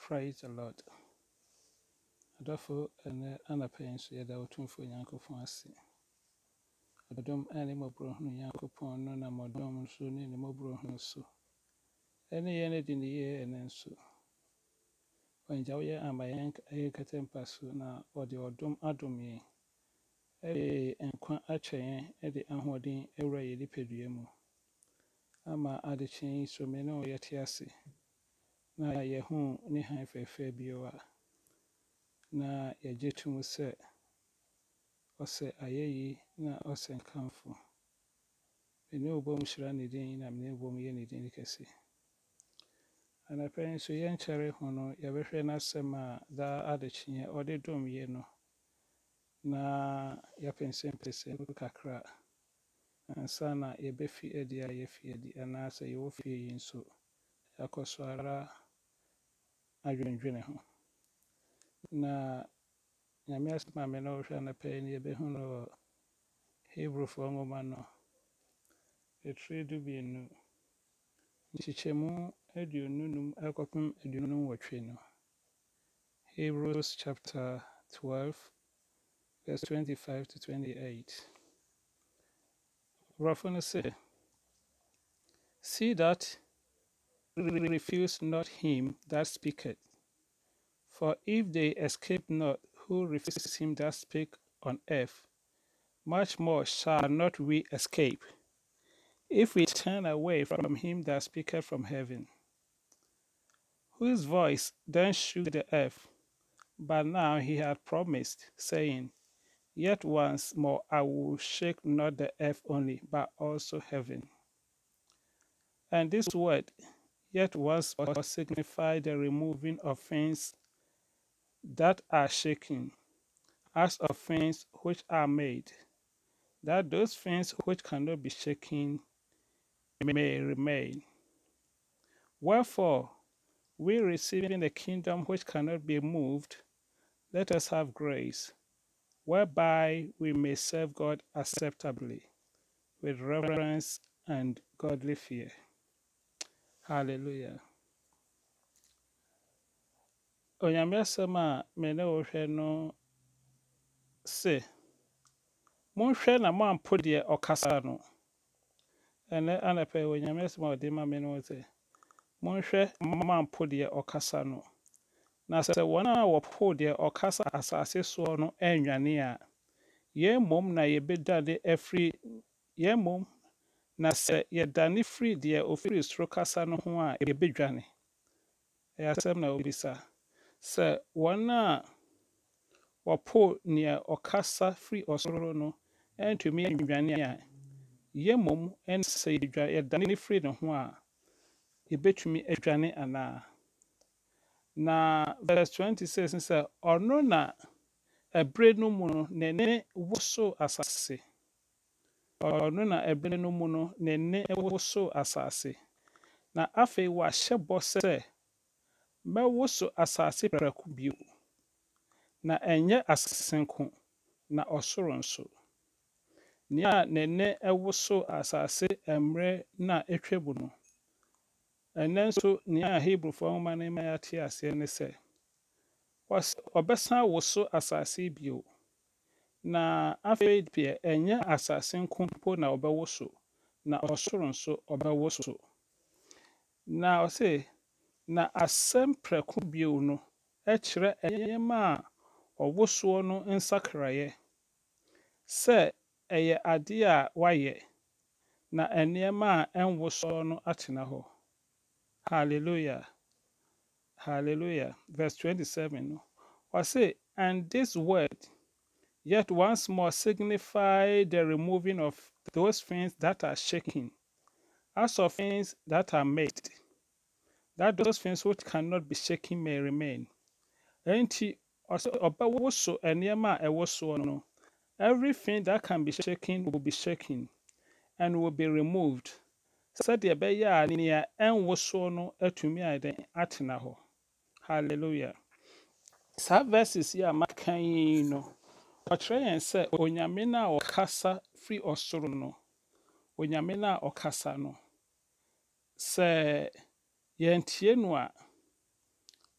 Praise the Lord. Adɔfo ɛnɛ anapa yi nso yɛda Otumfoɔ Nyankopɔn ase. Adom ne mmɔborɔhunu Nyankopɔn no nam ɔdom nso ne ne mmɔborɔhunu so. Ɛne yɛn adi ne yie ɛnɛ nso. Ɔngya wo yɛn ama yɛn kata mpa so na ɔde ɔdom adom yɛn. Ɛde nkwa akyɛ yɛn de ahoɔden awura yɛn nipadua mu. Ama adekye yi so me ne wo yɛte ase. Na yɛhu ne han fɛɛfɛɛ bio a na yɛgye to mu sɛ ɔsɛ ayɛyi na ɔsɛ nkamfo. Mene wobɔ mu hyira ne din na mene wobɔ mu yɛ ne din kɛse. Anapa yi nso yɛnkyɛre ho no yɛbɛhwɛ n'asɛm a daa adekyeɛ ɔde dom yɛ no na yɛapɛnsɛmpɛsɛ mu kakra ansa na yɛbɛfi adi a yɛfi adi anaasɛ yɛwɔ fie yi nso yɛakɔ so ara adwendwene ho. Na Nyame asɛm a me na wɔhwɛ anapa yi no yɛbɛhu no wɔ Hebrefoɔ nwoma no ɛtire 12 nkyekyɛmu 55 ɛkɔpem 58 no. Hebrews chapter 12 verse 25 to 28. Borɔfo no say, see that refuse not him that speaketh. For if they escape not who refuse him that spake on earth, much more shall not we escape, if we turn away from him that speaketh from heaven, whose voice then shook the earth. But now he hath promised, saying, yet once more I will shake not the earth only, but also heaven. And this word, yet once more, signify the removing of things that are shaken, as of things which are made, that those things which cannot be shaken may remain. Wherefore, we receiving the kingdom which cannot be moved, let us have grace, whereby we may serve God acceptably, with reverence and godly fear. Hallelujah. Onyame asɛm a me ne wohwɛ no se, monhwɛ na moampo deɛ ɔkasa no. Ɛnɛ anapa yi Onyame asɛm a ɔde ma me no sɛ, monhwɛ moampo deɛ ɔkasa no. Na sɛ wɔn a wɔpo deɛ ɔkasa asase soɔ no anwane a, yɛn mmom na yɛbɛdane afiri yɛn mmom na sɛ yɛdane firi deɛ ofiri soro kasa no ho a yɛbɛdwane. Ɛyɛ asɛm na obisa. Sɛ wɔn a wɔpo nea ɔkasa firi ɔsoro no antumi annwane a, yɛn mmom sɛ yɛdane firi ne ho a yɛbɛtumi adwane anaa. Na verse 26 sɛ ɔno na ɛberɛ no mu no n'ani wosow asase. Ɔno na ɛberɛ no mu no n'ani wosow asase. Na afei wahyɛ bɔ sɛ mɛwoso asase prɛko bio. Na ɛnyɛ asase nko, na ɔsoro nso. Nea n'ani wosow asase mmerɛ na ɛtwa mu no. Ɛnɛ nso nea Hebrefoɔ nwoma no ma yɛate aseɛ ne sɛ, ɔbɛsan woso asase bio. Na afei deɛ ɛnyɛ asase nko mpo na ɔbɛwoso, na ɔsoro nso ɔbɛwoso. Na ɔse, na asɛm prɛko bio no ɛkyerɛ nneɛma a ɔwosoɔ no nsakraeɛ, sɛ ɛyɛ adeɛ a wayɛ, na nneɛma a ɛnwosoɔ no atena hɔ. Hallelujah. Hallelujah. Verse 27. No. Or say, and this word, yet once more signify the removing of those things that are shaken, as of things that are made, that those things which cannot be shaken may remain. Enti, ɔbɛwoso nneɛma a ɛwɔ soɔ no, everything that can be shaken will be shaken and will be removed. Sɛdeɛ ɛbɛyɛ a nea ɛnwosoɔ no atumi atena hɔ. Hallelujah. Saa verses yi a maka yi no, ɔkyerɛ yɛn sɛ onyame no a ɔkasa firi ɔsoro no, onyame no a ɔkasa no, sɛ yɛntie no a,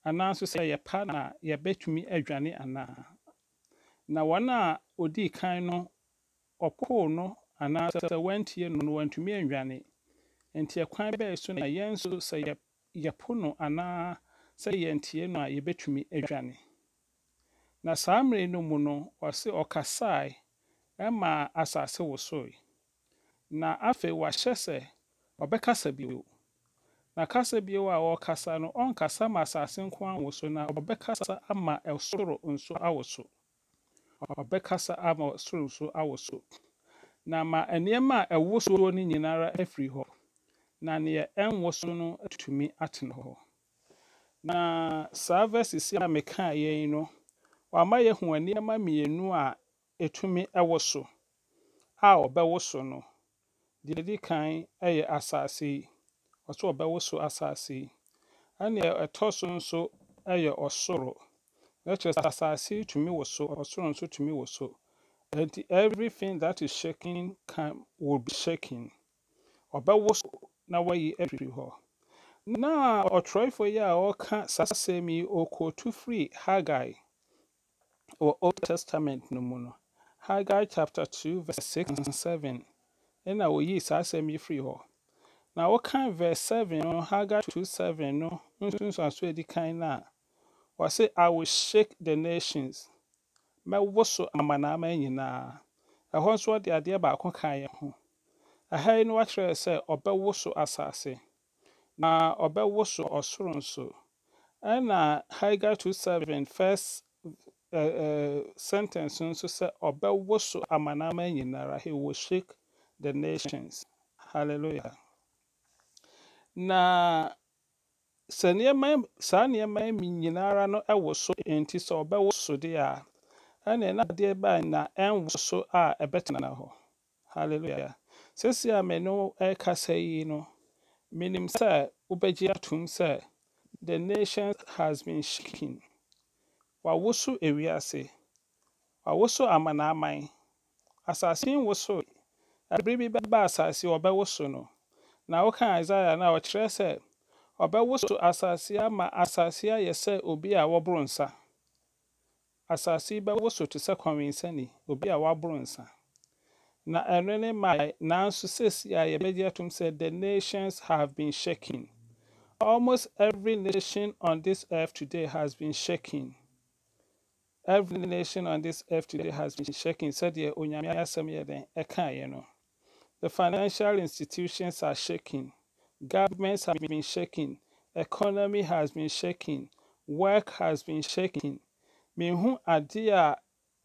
anaasɛ sɛ yɛpa na yɛbɛtumi adwane anaa. Na wɔn a odii kan no ɔpoo no anaasɛ wantie no no wantumi annwane. Nti ɛkwan bɛyɛ so na yɛn nso sɛ yɛpo no anaa sɛ yɛntie no a yɛbɛtumi adwane. Na saa mmere no mu no, ɔse ɔkasae ɛma asase wosoe. Na afei wahyɛ sɛ ɔbɛkasa bio. Na kasa bio a ɔrekasa no, ɔnkasa ma asase nko awoso na ɔbɛkasa ama ɛsoro nso awoso. Ɔbɛkasa ama ɛsoro nso awoso. Na ma nneɛma a ɛwosoɔ no nyinara afiri hɔ. Na nea ɛnwoso no atumi atena hɔ. Na saa verses a mekaa yi no, wama yɛhu nneɛma mmienu a ɛtumi ɛwoso a ɔbɛwoso no. Deɛ ɛdi kan yɛ asase yi. Ɔsɛ ɔbɛwoso asase yi. Ɛnea ɛtɔ so nso yɛ ɔsoro. Ɛkyerɛ sɛ asase yi tumi woso, ɔsoro nso tumi woso. And everything that is shaking will be shaking. Ɔbɛwoso na wayi afiri hɔ. Na ɔtwerɛfoɔ yi a ɔka saa asɛm yi ɔkɔɔtu firi Haggai wɔ Old Testament no mu no. Haggai chapter 2 verse 6 and 7. Ɛna oyii saa asɛm yi firi hɔ. Na wɔka verse 7 no, Haggai 2:7 no, nsunsuaso a ɛdi kan no a, wɔse, I will shake the nations. Mɛwoso amanaman nyinaa. Ɛhɔ nso ɔde adeɛ baako ka yɛn ho. Ɛha yi no wakyerɛ sɛ ɔbɛwoso asase. Na ɔbɛwoso ɔsoro nso. Ɛna Haggai 2:7 first sentence nso sɛ ɔbɛwoso amanaman nyinara. He will shake the nations. Hallelujah. Na sɛ saa nneɛma yi nyinara no woso nti sɛ ɔbɛwoso deɛ a, ɛna na adeɛ baa na ɛnwoso a ɛbɛtena hɔ. Hallelujah. Sɛsi a me no ɛrekasa yi no, menim sɛ wobɛgye atom sɛ the nation has been shaken. Wawoso ewiase. Wawoso amanaman. Asase nwoso. Ɛbere bi bɛba asase ɔbɛwoso no. Na woka Isaiah na ɔkyerɛ sɛ ɔbɛwoso asase ama asase ayɛ sɛ obi a wɔboro nsa. Asase yi bɛwoso te sɛ kɔnwensani, obi a waboro nsa. Na ɛno ne ma nanso sɛsi a yɛbɛgye atom sɛ the nations have been shaken. Almost every nation on this earth today has been shaken. Every nation on this earth today has been shaken. Sɛdeɛ Onyame asɛm yɛ den ɛkaeɛ no. The financial institutions are shaking. Governments have been shaking. Economy has been shaking. Work has been shaking. Mehu ade a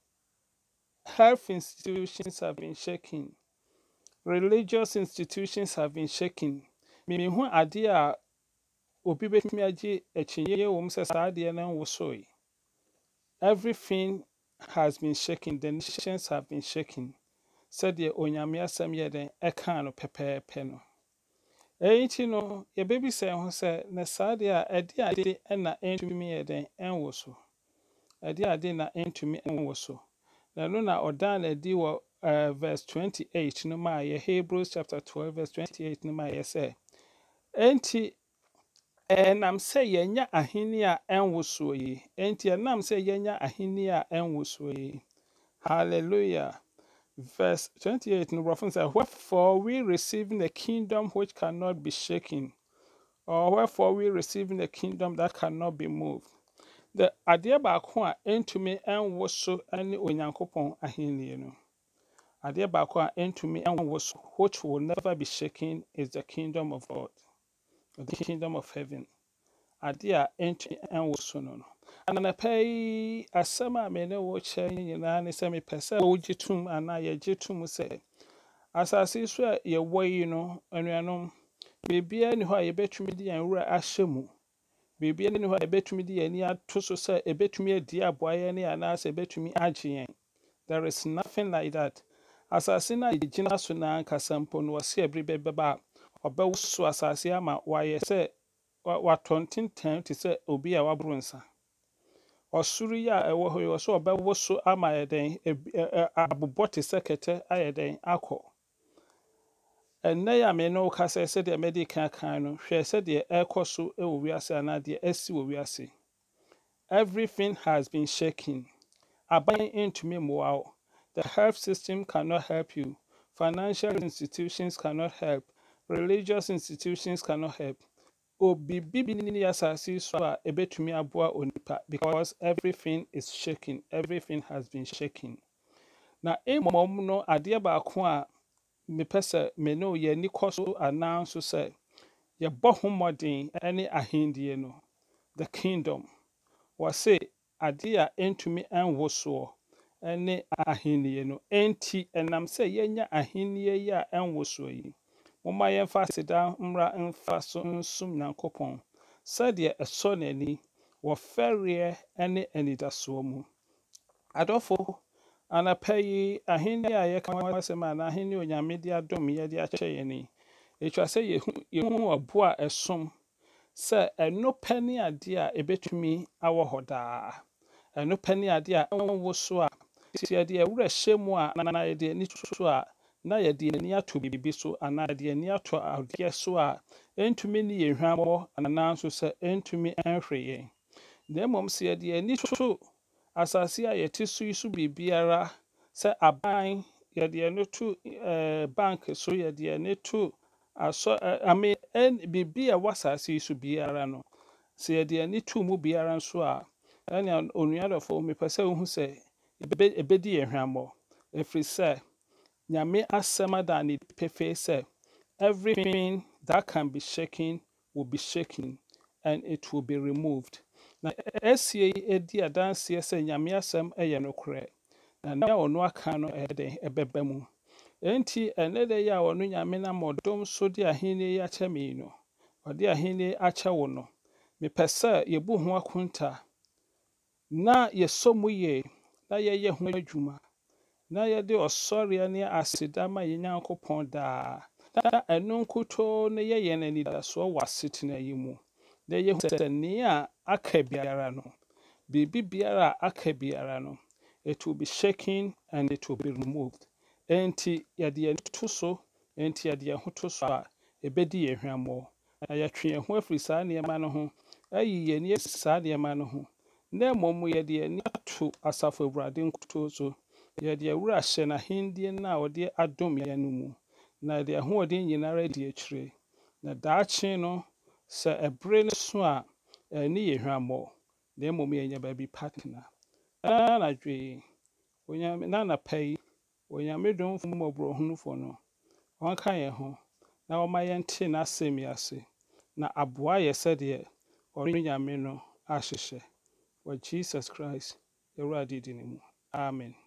health institutions have been shaking. Religious institutions have been shaking. Mehu ade a obi betumi agye akyinnye wɔ mu sɛ saa adeɛ no nwosoe. Everything has been shaken. The nations have been shaken. Sɛdeɛ Onyame asɛm yɛ den ɛkaa no pɛpɛɛpɛ no. Ɛyi nti no, yɛbɛbisa yɛn ho sɛ, na saa adeɛ a ɛde ade na ɛntumi yɛ den ɛnwoso. Ɛde ade na ɛntumi ɛnwoso. Na ɛno na ɔdan no adi wɔ verse 28 no ma yɛ Hebrews chapter 12 verse 28 no ma yɛ sɛ, enti ɛnam sɛ yɛnya ahenni a ɛnwosoɔ yi. Enti ɛnam sɛ yɛnya ahenni a ɛnwosoɔ yi. Hallelujah. Verse 28 no Brɔfo sɛ, wherefore we receiving a kingdom which cannot be shaken, or wherefore we receiving a kingdom that cannot be moved. The adeɛ baako a ɛntumi ɛnwoso ne Onyankopɔn ahenni no. Adeɛ baako a ɛntumi ɛnwoso, which will never be shaken, is the kingdom of God, the kingdom of heaven. Adeɛ a ɛntumi ɛnwoso no. Ananapa yi, asɛm a me ne wo kyerɛ nyinaa ne sɛ mepɛ sɛ wogye tom anaa yɛgye tom sɛ, asase yi so a yɛwɔ yi no, anuanom, biribiara ni hɔ a yɛbɛtumi de yɛn wura ahyɛ mu. Biribiara ni hɔ a yɛbɛtumi de yɛn ani ato so sɛ ɛbɛtumi adi aboa yɛn ne anaasɛ ɛbɛtumi agye yɛn. There is nothing like that. Asase no a yɛgyina so na ankasa mpo no wɔse ɛbere bɛba a ɔbɛwoso asase ama wayɛ sɛ watɔ ntenten te sɛ obi a waboro nsa. Ɔsoro yi a ɛwɔ hɔ yi wɔ sɛ ɔbɛwoso ama yɛ den abobɔ te sɛ kɛtɛ ayɛ den akɔ. Ɛnnɛ yi a me ne wo kasa sɛdeɛ mɛde kan no, hwɛ sɛdeɛ ɛrekɔ so wɔ wiase anaa deɛ asi wɔ wiase. Everything has been shaken. Aban ntumi mmoa wo. The health system cannot help you. Financial institutions cannot help. Religious institutions cannot help. Obibi bi ni asase yi so a ebetumi aboa onipa because everything is shaking. Everything has been shaken. Na mmom no adeɛ baako a mepɛ sɛ me ne wo yɛni kɔ so anaa nso sɛ yɛbɔ ho mmɔden ne ahendie no, the kingdom. Wɔse ade a ɛntumi ɛnwo soɔ ne ahennie no. Enti ɛnam sɛ yɛnya ahennie yi a ɛnwo soɔ yi, momma yɛmfa aseda mmra mfa so nsom Nyankopɔn sɛdeɛ ɛsɔ n'ani wɔ fɛreɛ ne anidasoɔ mu. Adɔfo, anapa yi ahenni a yɛka ho asɛm anaa ahenni a Onyame de adom yɛde akyɛ yɛn yi, ɛtwa sɛ yɛhu ɔbo a ɛsom sɛ ɛno pɛ ne adeɛ a ɛbɛtumi awɔ hɔ daa. Ɛno pɛ ne adeɛ a ɛnwo so a sɛ yɛde yɛn werɛ hyɛ mu a na yɛde ani to so a na yɛde ani ato biribi so anaa yɛde ani ato adeɛ so a ɛntumi ne yɛn hwammɔ anaa nso sɛ ɛntumi ɛnhwɛ yɛn. Na mmom sɛ yɛde yɛn ani to asase a yɛte so yi so biribiara sɛ aban, yɛde yɛn to bank so, yɛde yɛn to biribi a ɛwɔ asase yi so biara no, sɛ yɛde yɛn to mu biara nso a, ɛnea onuadɔfo mepɛ sɛ wohu sɛ ɛbɛdi yɛn hwammɔ. Ɛfiri sɛ, Nyame asɛm ada ne pefee sɛ everything that can be shaken will be shaken and it will be removed. Na ɛsie yi edi adanseɛ sɛ Nyame asɛm ɛyɛ nokorɛ. Na nea ɔno aka no ɛyɛ dɛn ɛbɛba mu. Enti ɛnnɛ da yi a ɔno Nyame nam ɔdom so de ahenni yi akyɛ me yi no, ɔde ahenni yi akyɛ wo no, mepɛ sɛ yɛbu ho akonta na yɛsɔ mu yie na yɛyɛ ho adwuma na yɛde ɔsɔreɛ ne aseda ma yɛn Nyankopɔn daa. Na ɛno nkutoo no yɛ yɛn anidasoɔ wɔ asetena yi mu. Na yɛhu sɛ nea aka biara no, biribi biara a aka biara no, it will be shaken and it will be removed. Enti yɛde yɛn to so, enti yɛde yɛn ho to so a ɛbɛdi yɛn hwammɔ. Na yɛtwe yɛn ho afiri saa nneɛma no ho, ayi yɛn ani asi saa nneɛma no ho. Na mmom yɛde yɛn ani ato Asafo Awurade nkutoo so. Yɛde yɛn wura hyɛ n'ahenni no a ɔde adom yɛn no mu. Na yɛde ahoɔden nyinara di akyire. Na daakye no, sɛ ɛbere no so a, ɛnni yɛn hwammɔ. Na mmom yɛnya baabi pa tena. Na anadwo yi, na anapa yi, Onyame domfo mmɔborɔhunufo no, ɔnka yɛn ho na ɔma yɛnte n'asɛm yi ase na aboa yɛ sɛdeɛ ɔno Nyame no ahyehyɛ. Wɔ Jesus Christ, Awurade din mu. Amen.